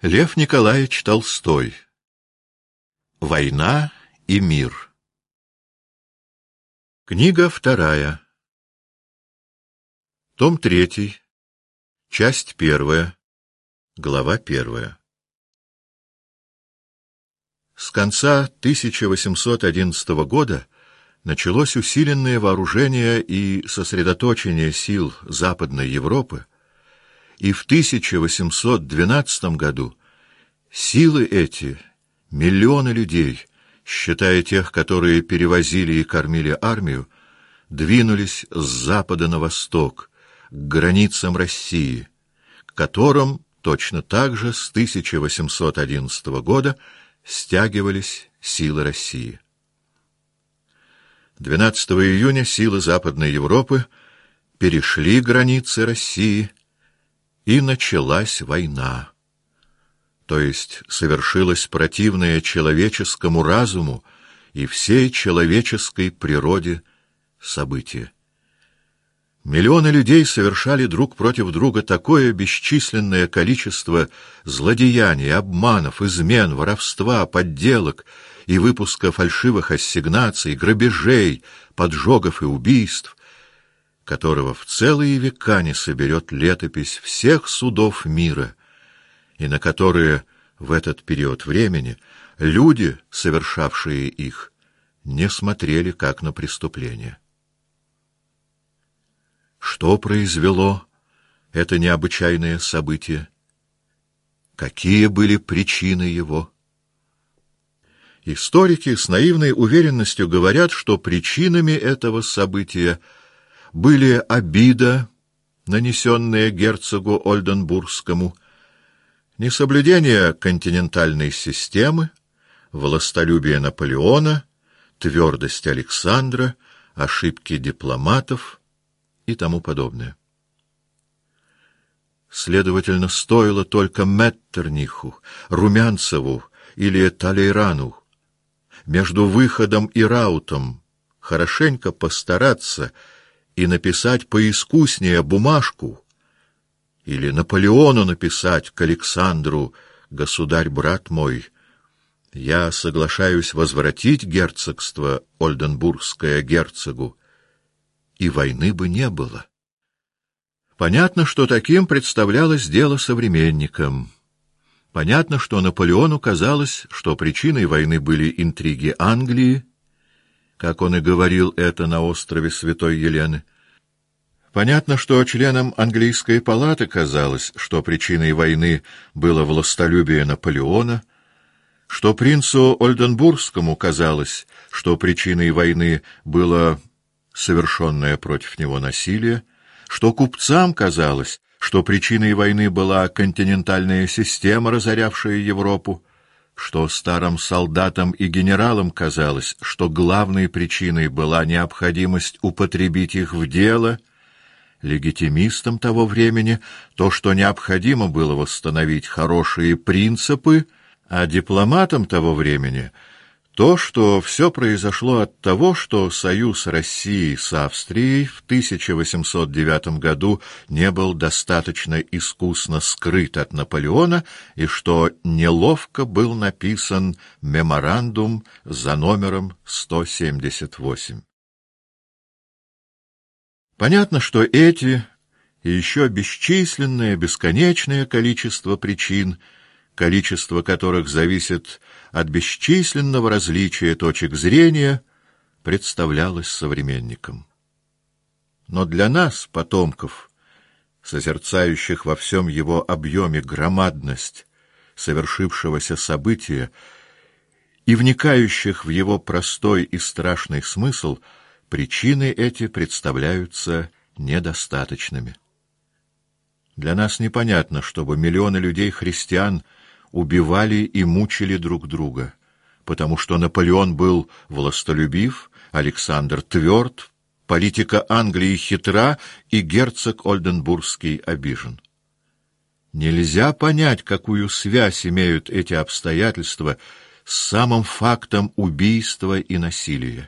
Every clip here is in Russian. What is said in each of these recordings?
Лев Николаевич Толстой. Война и мир. Книга вторая. Том 3. Часть 1. Глава 1. С конца 1811 года началось усиленное вооружение и сосредоточение сил Западной Европы, и в 1812 году силы эти, миллионы людей, считая тех, которые перевозили и кормили армию, двинулись с запада на восток, к границам России, к которым точно так же с 1811 года стягивались силы России. 12 июня силы Западной Европы перешли границы России, и началась война. То есть совершилось противное человеческому разуму и всей человеческой природе событие. Миллионы людей совершали друг против друга такое бесчисленное количество злодеяний, обманов, измен, воровства, подделок и выпуска фальшивых ассигнаций, грабежей, поджогов и убийств, которого в целые века не соберет летопись всех судов мира, и на которые в этот период времени люди, совершавшие их, не смотрели как на преступление. Что произвело это необычайное событие? Какие были причины его? Историки с наивной уверенностью говорят, что причинами этого события были обида, нанесенная герцогу Ольденбургскому, несоблюдение континентальной системы, властолюбие Наполеона, твердость Александра, ошибки дипломатов и тому подобное. Следовательно, стоило только Меттерниху, Румянцеву или Талейрану между выходом и раутом хорошенько постараться и написать поискуснее бумажку, или Наполеону написать к Александру: «Государь, брат мой, я соглашаюсь возвратить герцогство Ольденбургское герцогу», и войны бы не было. Понятно, что таким представлялось дело современникам. Понятно, что Наполеону казалось, что причиной войны были интриги Англии, как он и говорил это на острове Святой Елены. Понятно, что членам английской палаты казалось, что причиной войны было властолюбие Наполеона, что принцу Ольденбургскому казалось, что причиной войны было совершенное против него насилие, что купцам казалось, что причиной войны была континентальная система, разорявшая Европу, что старым солдатам и генералам казалось, что главной причиной была необходимость употребить их в дело, легитимистам того времени то, что необходимо было восстановить хорошие принципы, а дипломатам того времени то, что все произошло от того, что союз России с Австрией в 1809 году не был достаточно искусно скрыт от Наполеона и что неловко был написан меморандум за номером 178. Понятно, что эти и еще бесчисленное, бесконечное количество причин, количество которых зависит от бесчисленного различия точек зрения, представлялось современникам. Но для нас, потомков, созерцающих во всем его объеме громадность совершившегося события и вникающих в его простой и страшный смысл, причины эти представляются недостаточными. Для нас непонятно, чтобы миллионы людей-христиан убивали и мучили друг друга, потому что Наполеон был властолюбив, Александр тверд, политика Англии хитра и герцог Ольденбургский обижен. Нельзя понять, какую связь имеют эти обстоятельства с самым фактом убийства и насилия.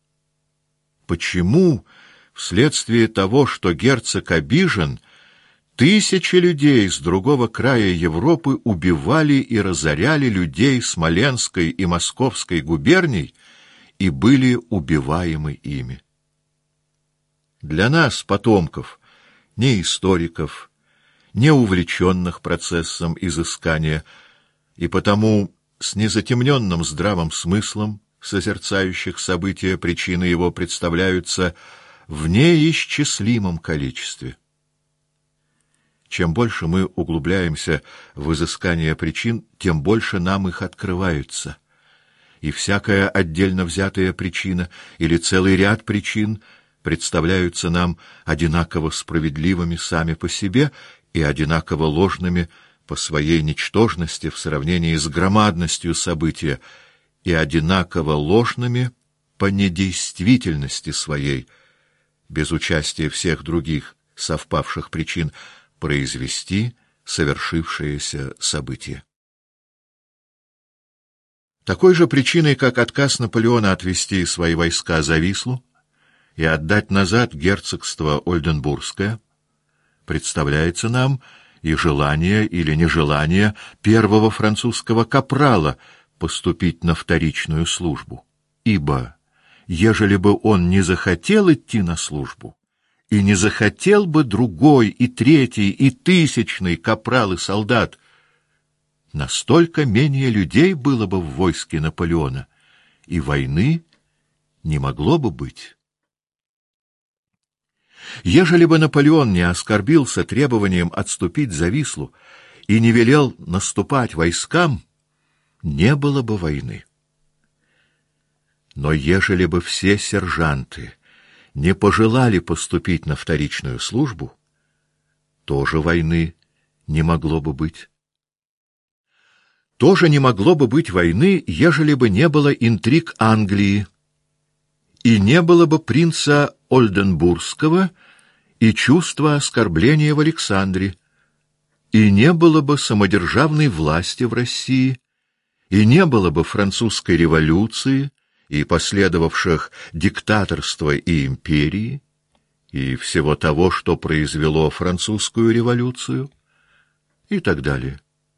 Почему, вследствие того, что герцог обижен, Тысячи людей с другого края Европы убивали и разоряли людей Смоленской и Московской губерний и были убиваемы ими. Для нас, потомков, не историков, не увлеченных процессом изыскания, и потому с незатемненным здравым смыслом созерцающих события причины его представляются в неисчислимом количестве. Чем больше мы углубляемся в изыскание причин, тем больше нам их открываются. И всякая отдельно взятая причина или целый ряд причин представляются нам одинаково справедливыми сами по себе и одинаково ложными по своей ничтожности в сравнении с громадностью события и одинаково ложными по недействительности своей, без участия всех других совпавших причин, произвести совершившееся событие. Такой же причиной, как отказ Наполеона отвести свои войска за Вислу и отдать назад герцогство Ольденбургское, представляется нам и желание или нежелание первого французского капрала поступить на вторичную службу. Ибо, ежели бы он не захотел идти на службу, и не захотел бы другой, и третий, и тысячный капрал и солдат, настолько менее людей было бы в войске Наполеона, и войны не могло бы быть. Ежели бы Наполеон не оскорбился требованием отступить за Вислу и не велел наступать войскам, не было бы войны. Но ежели бы все сержанты не пожелали поступить на вторичную службу, тоже войны не могло бы быть. Тоже не могло бы быть войны, ежели бы не было интриг Англии, и не было бы принца Ольденбургского и чувства оскорбления в Александре, и не было бы самодержавной власти в России, и не было бы французской революции и последовавших диктаторства и империи, и всего того, что произвело французскую революцию, и так далее.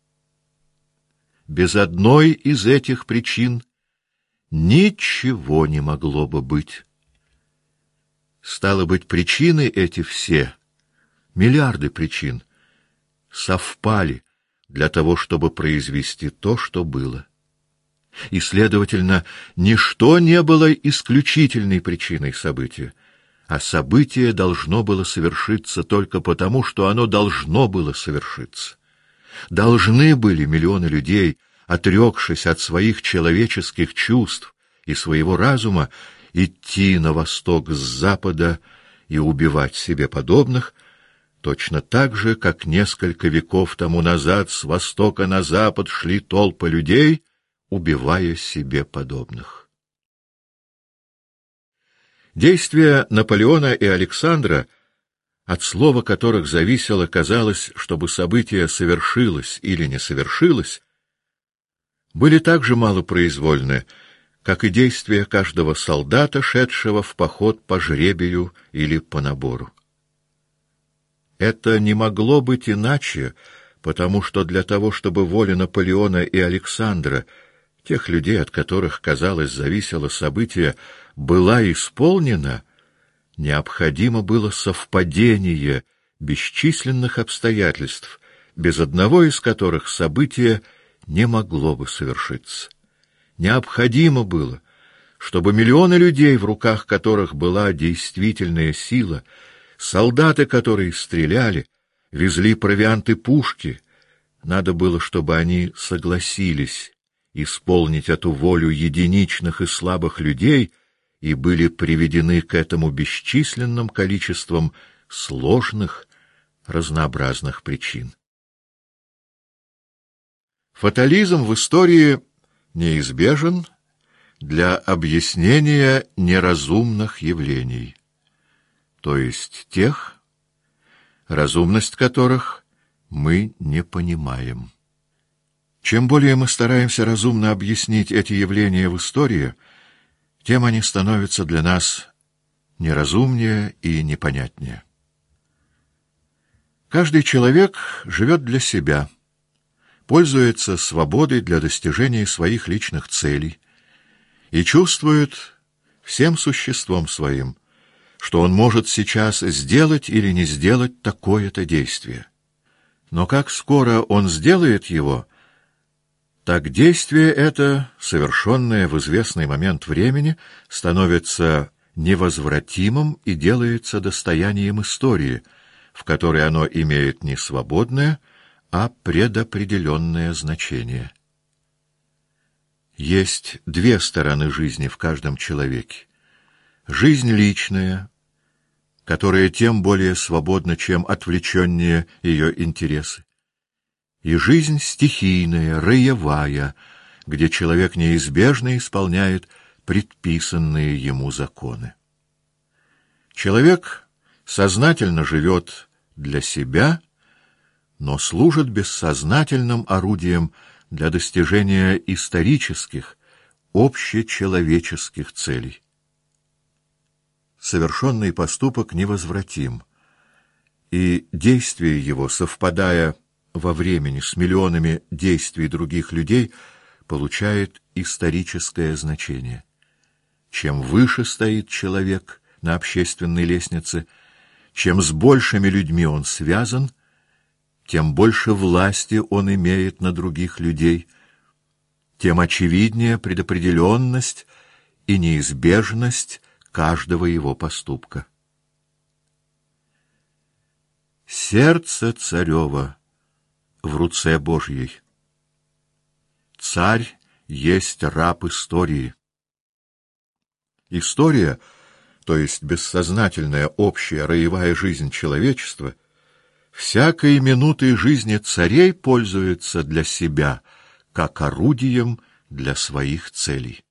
Без одной из этих причин ничего не могло бы быть. Стало быть, причины эти все, миллиарды причин, совпали для того, чтобы произвести то, что было. И, следовательно, ничто не было исключительной причиной события, а событие должно было совершиться только потому, что оно должно было совершиться. Должны были миллионы людей, отрекшись от своих человеческих чувств и своего разума, идти на восток с запада и убивать себе подобных, точно так же, как несколько веков тому назад с востока на запад шли толпы людей, убивая себе подобных. Действия Наполеона и Александра, от слова которых зависело, казалось, чтобы событие совершилось или не совершилось, были так же малопроизвольны, как и действия каждого солдата, шедшего в поход по жребию или по набору. Это не могло быть иначе, потому что для того, чтобы воля Наполеона и Александра, тех людей, от которых, казалось, зависело событие, была исполнена, необходимо было совпадение бесчисленных обстоятельств, без одного из которых событие не могло бы совершиться. Необходимо было, чтобы миллионы людей, в руках которых была действительная сила, солдаты, которые стреляли, везли провианты пушки, надо было, чтобы они согласились исполнить эту волю единичных и слабых людей и были приведены к этому бесчисленным количеством сложных, разнообразных причин. Фатализм в истории неизбежен для объяснения неразумных явлений, то есть тех, разумность которых мы не понимаем. Чем более мы стараемся разумно объяснить эти явления в истории, тем они становятся для нас неразумнее и непонятнее. Каждый человек живет для себя, пользуется свободой для достижения своих личных целей и чувствует всем существом своим, что он может сейчас сделать или не сделать такое-то действие. Но как скоро он сделает его, так действие это, совершенное в известный момент времени, становится невозвратимым и делается достоянием истории, в которой оно имеет не свободное, а предопределенное значение. Есть две стороны жизни в каждом человеке. Жизнь личная, которая тем более свободна, чем отвлеченнее ее интересы, и жизнь стихийная, роевая, где человек неизбежно исполняет предписанные ему законы. Человек сознательно живет для себя, но служит бессознательным орудием для достижения исторических, общечеловеческих целей. Совершенный поступок невозвратим, и действие его, совпадая во времени с миллионами действий других людей, получает историческое значение. Чем выше стоит человек на общественной лестнице, чем с большими людьми он связан, тем больше власти он имеет на других людей, тем очевиднее предопределенность и неизбежность каждого его поступка. Сердце царева в руце Божьей. Царь есть раб истории. История, то есть бессознательная общая роевая жизнь человечества, всякой минутой жизни царей пользуется для себя, как орудием для своих целей.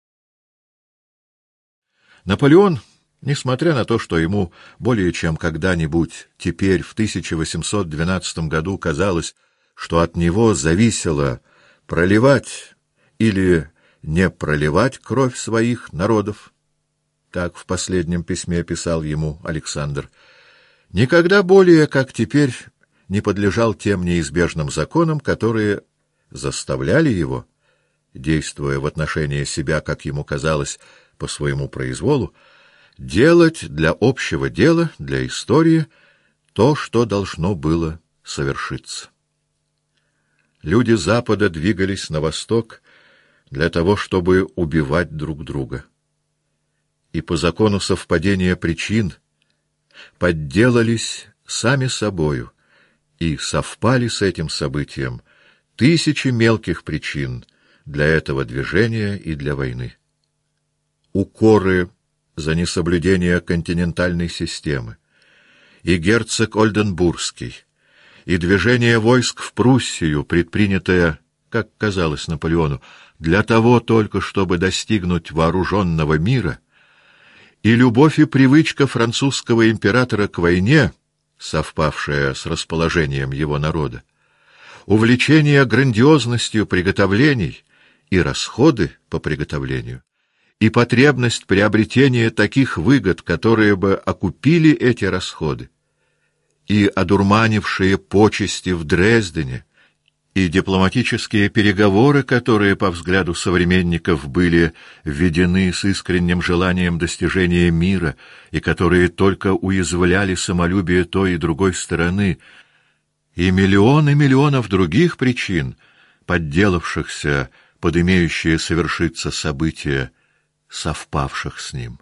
Наполеон, несмотря на то, что ему более чем когда-нибудь теперь, в 1812 году, казалось, что от него зависело проливать или не проливать кровь своих народов, так в последнем письме писал ему Александр, никогда более, как теперь, не подлежал тем неизбежным законам, которые заставляли его, действуя в отношении себя, как ему казалось, по своему произволу, делать для общего дела, для истории, то, что должно было совершиться. Люди Запада двигались на восток для того, чтобы убивать друг друга. И по закону совпадения причин подделались сами собою, и совпали с этим событием тысячи мелких причин для этого движения и для войны. Укоры за несоблюдение континентальной системы, и герцог Ольденбургский, и движение войск в Пруссию, предпринятое, как казалось Наполеону, для того только, чтобы достигнуть вооруженного мира, и любовь и привычка французского императора к войне, совпавшая с расположением его народа, увлечение грандиозностью приготовлений и расходы по приготовлению, и потребность приобретения таких выгод, которые бы окупили эти расходы, и одурманившие почести в Дрездене, и дипломатические переговоры, которые, по взгляду современников, были введены с искренним желанием достижения мира, и которые только уязвляли самолюбие той и другой стороны, и миллионы миллионов других причин, подделавшихся под имеющие совершиться события, совпавших с ним.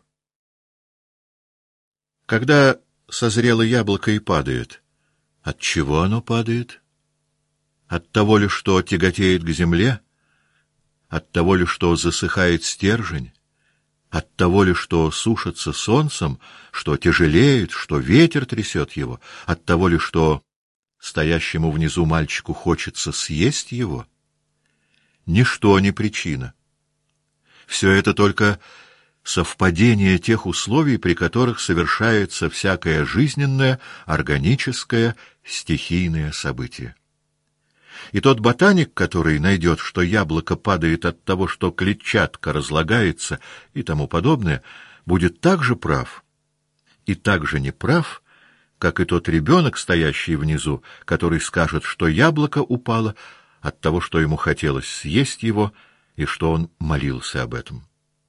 Когда созрело яблоко и падает, от чего оно падает? От того ли, что тяготеет к земле? От того ли, что засыхает стержень? От того ли, что сушится солнцем, что тяжелеет, что ветер трясет его? От того ли, что стоящему внизу мальчику хочется съесть его? Ничто не причина. Все это только совпадение тех условий, при которых совершается всякое жизненное, органическое, стихийное событие. И тот ботаник, который найдет, что яблоко падает от того, что клетчатка разлагается и тому подобное, будет так же прав и так же неправ, как и тот ребенок, стоящий внизу, который скажет, что яблоко упало от того, что ему хотелось съесть его, и что он молился об этом.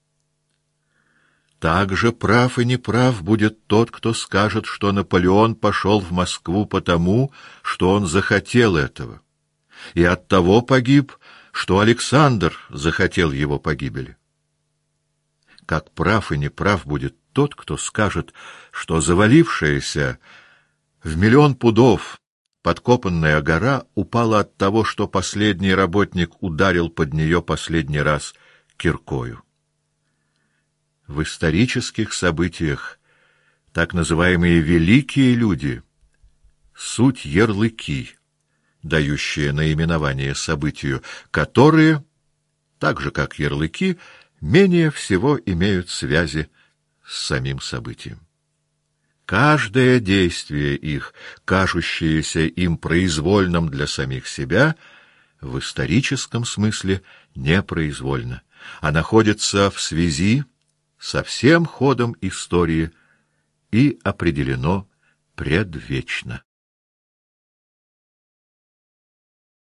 Так же прав и неправ будет тот, кто скажет, что Наполеон пошел в Москву потому, что он захотел этого, и оттого погиб, что Александр захотел его погибели. Как прав и неправ будет тот, кто скажет, что завалившаяся в 1 000 000 пудов подкопанная гора упала от того, что последний работник ударил под нее последний раз киркою. В исторических событиях так называемые великие люди — суть ярлыки, дающие наименование событию, которые, так же как ярлыки, менее всего имеют связи с самим событием. Каждое действие их, кажущееся им произвольным для самих себя, в историческом смысле непроизвольно, а находится в связи со всем ходом истории и определено предвечно.